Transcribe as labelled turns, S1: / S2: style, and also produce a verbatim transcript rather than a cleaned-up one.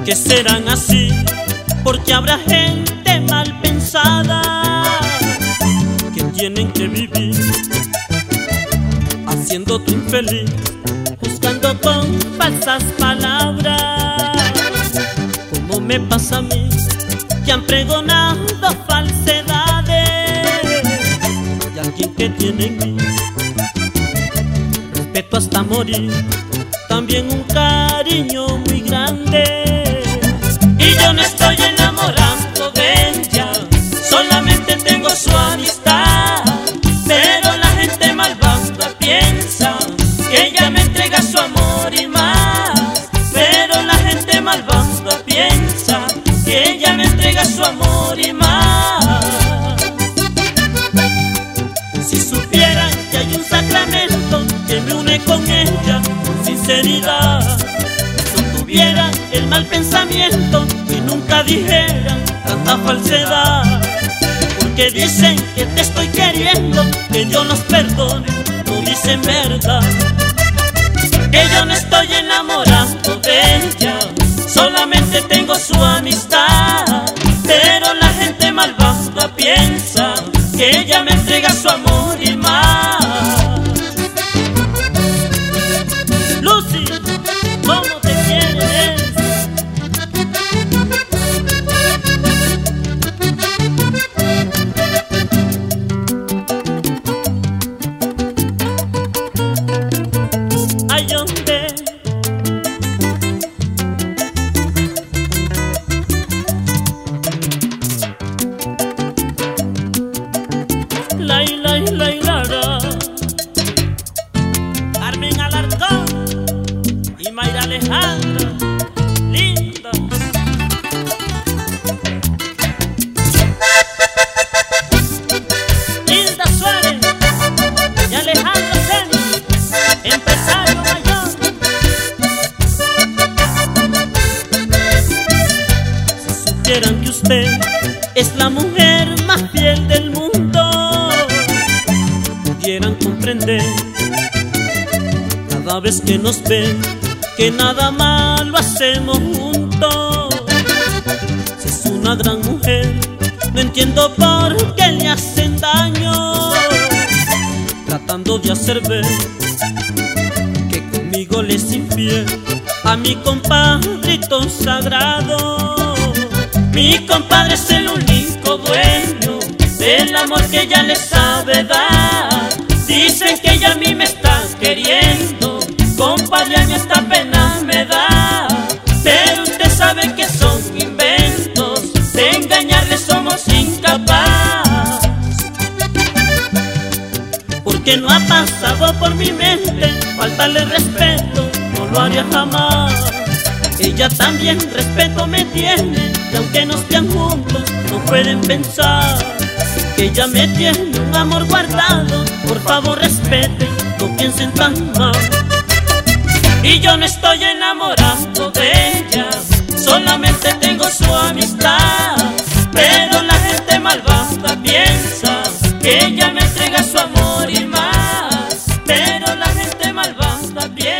S1: que serán así, porque habrá gente mal pensada que tienen que vivir haciéndote infeliz, buscando con falsas palabras, como me pasa a mí, que han pregonado falsedades. Y alguien que tiene en mí respeto hasta morir, también un cariño muy grande. Y yo no estoy enamorando de ella, solamente tengo su amistad. Pero la gente malvada piensa que ella me entrega su amor y más. Pero la gente malvada piensa que ella me entrega su amor y más. Si supieran que hay un sacramento que me une con ella con sinceridad, no tuvieran el mal pensamiento y nunca dijeran tanta falsedad. Porque dicen que te estoy queriendo, que yo los perdone, no dicen verdad. Que yo no estoy enamorando de ella, solamente tengo su amistad. Pero la gente malvada piensa que ella me entrega su amor y más. Lucy, ¿cómo te quieres? Ay, ¿dónde? La, la, la, la, la. Carmen Alarcón y Mayra Alejandra, linda. Hilda Suárez y Alejandro Cenis, empresario mayor. Si supieran que usted es la mujer más fiel del mundo, pudieran comprender cada vez que nos ven que nada malo hacemos juntos. Si es una gran mujer, no entiendo por qué le hacen daño, tratando de hacer ver que conmigo le es infiel a mi compadrito sagrado. Mi compadre es el único dueño del amor que ella le sabe dar. Dicen que ella a mí me está queriendo, compadre, a mí esta pena me da. Pero usted sabe que son inventos, de engañarle somos incapaz. Porque no ha pasado por mi mente faltarle respeto, no lo haría jamás. Ella también respeto me tiene, y aunque no estén juntos, no pueden pensar que ella me tiene un amor guardado. Por favor respeten, no piensen tan mal. Y yo no estoy enamorado de ella, solamente tengo su amistad. Pero la gente malvada piensa que ella me entrega su amor y más. Pero la gente malvada piensa